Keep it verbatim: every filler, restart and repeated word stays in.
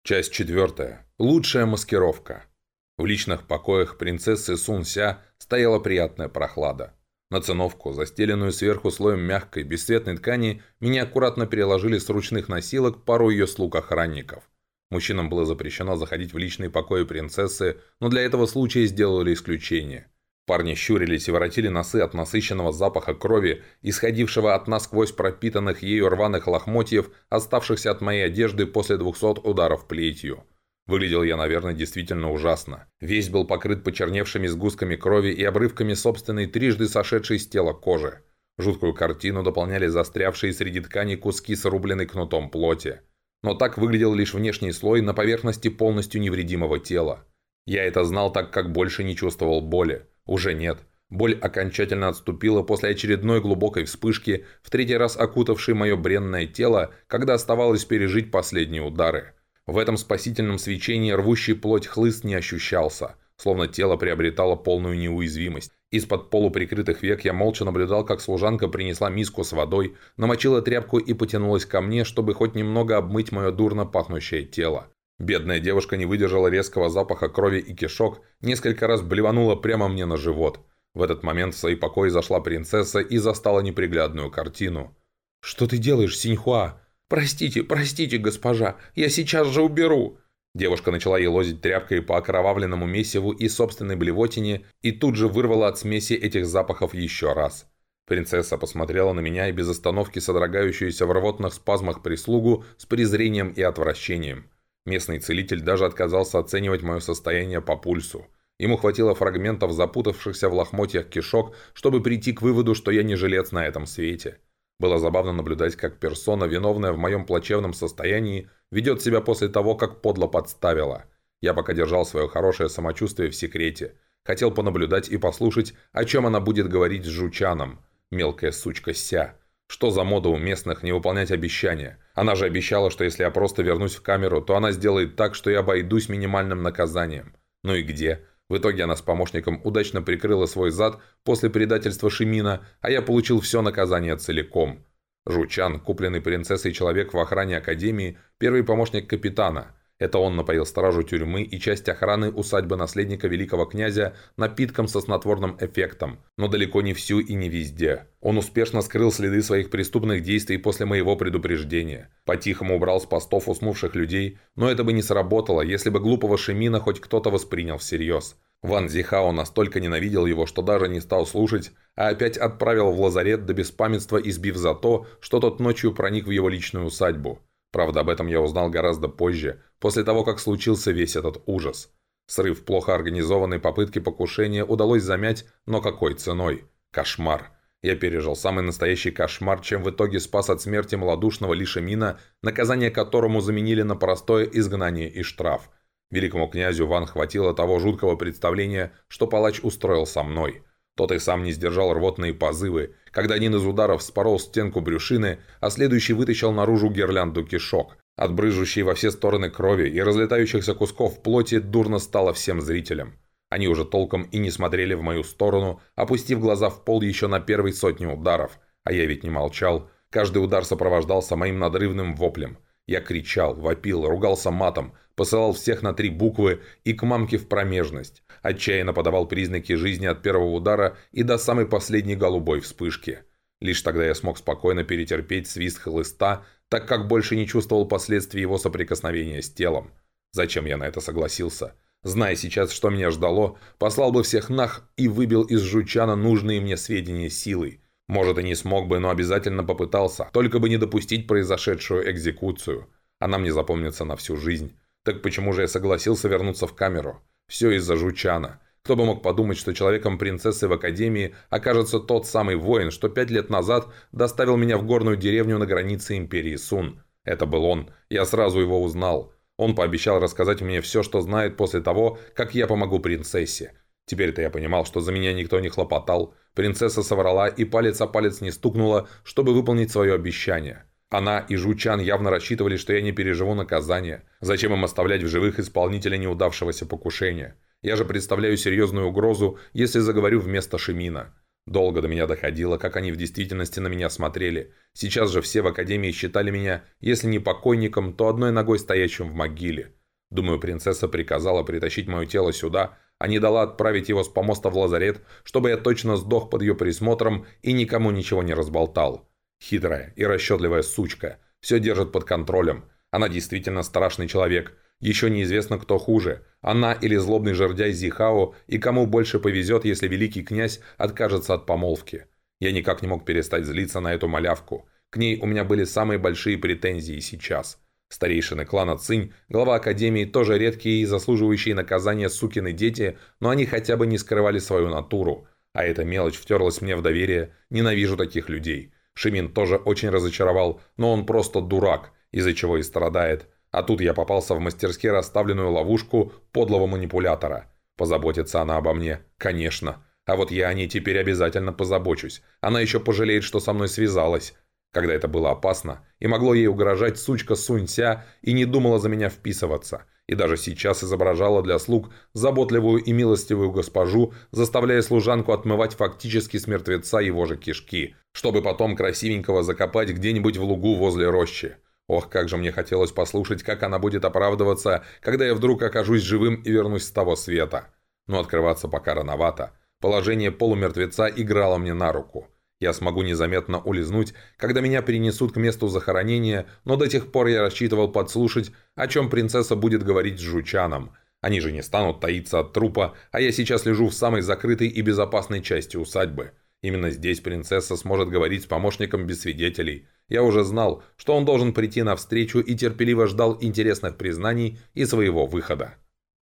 Часть четвертая. Лучшая маскировка. В личных покоях принцессы Сун Ся стояла приятная прохлада. На циновку, застеленную сверху слоем мягкой, бесцветной ткани, меня аккуратно переложили с ручных носилок пару ее слуг охранников. Мужчинам было запрещено заходить в личные покои принцессы, но для этого случая сделали исключение. Парни щурились и воротили носы от насыщенного запаха крови, исходившего от насквозь пропитанных ею рваных лохмотьев, оставшихся от моей одежды после двухсот ударов плетью. Выглядел я, наверное, действительно ужасно. Весь был покрыт почерневшими сгустками крови и обрывками собственной трижды сошедшей с тела кожи. Жуткую картину дополняли застрявшие среди ткани куски срубленной кнутом плоти. Но так выглядел лишь внешний слой на поверхности полностью невредимого тела. Я это знал, так как больше не чувствовал боли. Уже нет. Боль окончательно отступила после очередной глубокой вспышки, в третий раз окутавшей мое бренное тело, когда оставалось пережить последние удары. В этом спасительном свечении рвущий плоть хлыст не ощущался, словно тело приобретало полную неуязвимость. Из-под полуприкрытых век я молча наблюдал, как служанка принесла миску с водой, намочила тряпку и потянулась ко мне, чтобы хоть немного обмыть мое дурно пахнущее тело. Бедная девушка не выдержала резкого запаха крови и кишок, несколько раз блеванула прямо мне на живот. В этот момент в свои покои зашла принцесса и застала неприглядную картину. «Что ты делаешь, Синьхуа?» «Простите, простите, госпожа, я сейчас же уберу!» Девушка начала елозить тряпкой по окровавленному месиву и собственной блевотине и тут же вырвала от смеси этих запахов еще раз. Принцесса посмотрела на меня и без остановки содрогающуюся в рвотных спазмах прислугу с презрением и отвращением. Местный целитель даже отказался оценивать мое состояние по пульсу. Ему хватило фрагментов запутавшихся в лохмотьях кишок, чтобы прийти к выводу, что я не жилец на этом свете. Было забавно наблюдать, как персона, виновная в моем плачевном состоянии, ведет себя после того, как подло подставила. Я пока держал свое хорошее самочувствие в секрете. Хотел понаблюдать и послушать, о чем она будет говорить с Жучаном. Мелкая сучка Ся. Что за мода у местных не выполнять обещания? Она же обещала, что если я просто вернусь в камеру, то она сделает так, что я обойдусь минимальным наказанием. Ну и где? В итоге она с помощником удачно прикрыла свой зад после предательства Шимина, а я получил все наказание целиком. Жучан, купленный принцессой человек в охране Академии, первый помощник капитана. Это он напоил стражу тюрьмы и часть охраны усадьбы наследника великого князя напитком со снотворным эффектом, но далеко не всю и не везде. Он успешно скрыл следы своих преступных действий после моего предупреждения. По-тихому убрал с постов уснувших людей, но это бы не сработало, если бы глупого Шимина хоть кто-то воспринял всерьез. Ван Зихао настолько ненавидел его, что даже не стал слушать, а опять отправил в лазарет до беспамятства, избив за то, что тот ночью проник в его личную усадьбу. Правда, об этом я узнал гораздо позже, после того, как случился весь этот ужас. Срыв плохо организованной попытки покушения удалось замять, но какой ценой? Кошмар. Я пережил самый настоящий кошмар, чем в итоге спас от смерти малодушного Ли Шимина, наказание которому заменили на простое изгнание и штраф. Великому князю Ван хватило того жуткого представления, что палач устроил со мной. Тот и сам не сдержал рвотные позывы, когда один из ударов спорол стенку брюшины, а следующий вытащил наружу гирлянду кишок. От брызжущей во все стороны крови и разлетающихся кусков плоти дурно стало всем зрителям. Они уже толком и не смотрели в мою сторону, опустив глаза в пол еще на первой сотне ударов. А я ведь не молчал. Каждый удар сопровождался моим надрывным воплем. Я кричал, вопил, ругался матом, посылал всех на три буквы и к мамке в промежность. Отчаянно подавал признаки жизни от первого удара и до самой последней голубой вспышки. Лишь тогда я смог спокойно перетерпеть свист хлыста, так как больше не чувствовал последствий его соприкосновения с телом. Зачем я на это согласился? Зная сейчас, что меня ждало, послал бы всех нах и выбил из Жучана нужные мне сведения силой. Может, и не смог бы, но обязательно попытался, только бы не допустить произошедшую экзекуцию. Она мне запомнится на всю жизнь. Так почему же я согласился вернуться в камеру? Все из-за Жучана. Кто бы мог подумать, что человеком принцессы в Академии окажется тот самый воин, что пять лет назад доставил меня в горную деревню на границе Империи Сун. Это был он. Я сразу его узнал. Он пообещал рассказать мне все, что знает после того, как я помогу принцессе. Теперь-то я понимал, что за меня никто не хлопотал. Принцесса соврала и палец о палец не стукнула, чтобы выполнить свое обещание. Она и Жучан явно рассчитывали, что я не переживу наказание. Зачем им оставлять в живых исполнителя неудавшегося покушения? Я же представляю серьезную угрозу, если заговорю вместо Шимина. Долго до меня доходило, как они в действительности на меня смотрели. Сейчас же все в Академии считали меня, если не покойником, то одной ногой стоящим в могиле. Думаю, принцесса приказала притащить мое тело сюда, а не дала отправить его с помоста в лазарет, чтобы я точно сдох под ее присмотром и никому ничего не разболтал. Хитрая и расчетливая сучка. Все держит под контролем. Она действительно страшный человек. Еще неизвестно, кто хуже. Она или злобный жердяй Зихао, и кому больше повезет, если великий князь откажется от помолвки. Я никак не мог перестать злиться на эту малявку. К ней у меня были самые большие претензии сейчас. Старейшины клана Цинь, глава академии, тоже редкие и заслуживающие наказания сукины дети, но они хотя бы не скрывали свою натуру. А эта мелочь втерлась мне в доверие. Ненавижу таких людей. Шимин тоже очень разочаровал, но он просто дурак, из-за чего и страдает. А тут я попался в мастерски расставленную ловушку подлого манипулятора. Позаботится она обо мне? Конечно. А вот я о ней теперь обязательно позабочусь. Она еще пожалеет, что со мной связалась. Когда это было опасно, и могло ей угрожать сучка Сунься, и не думала за меня вписываться. И даже сейчас изображала для слуг заботливую и милостивую госпожу, заставляя служанку отмывать фактически с мертвеца его же кишки, чтобы потом красивенького закопать где-нибудь в лугу возле рощи. Ох, как же мне хотелось послушать, как она будет оправдываться, когда я вдруг окажусь живым и вернусь с того света. Но открываться пока рановато. Положение полумертвеца играло мне на руку. Я смогу незаметно улизнуть, когда меня перенесут к месту захоронения, но до тех пор я рассчитывал подслушать, о чем принцесса будет говорить с жучаном. Они же не станут таиться от трупа, а я сейчас лежу в самой закрытой и безопасной части усадьбы. Именно здесь принцесса сможет говорить с помощником без свидетелей. Я уже знал, что он должен прийти навстречу и терпеливо ждал интересных признаний и своего выхода.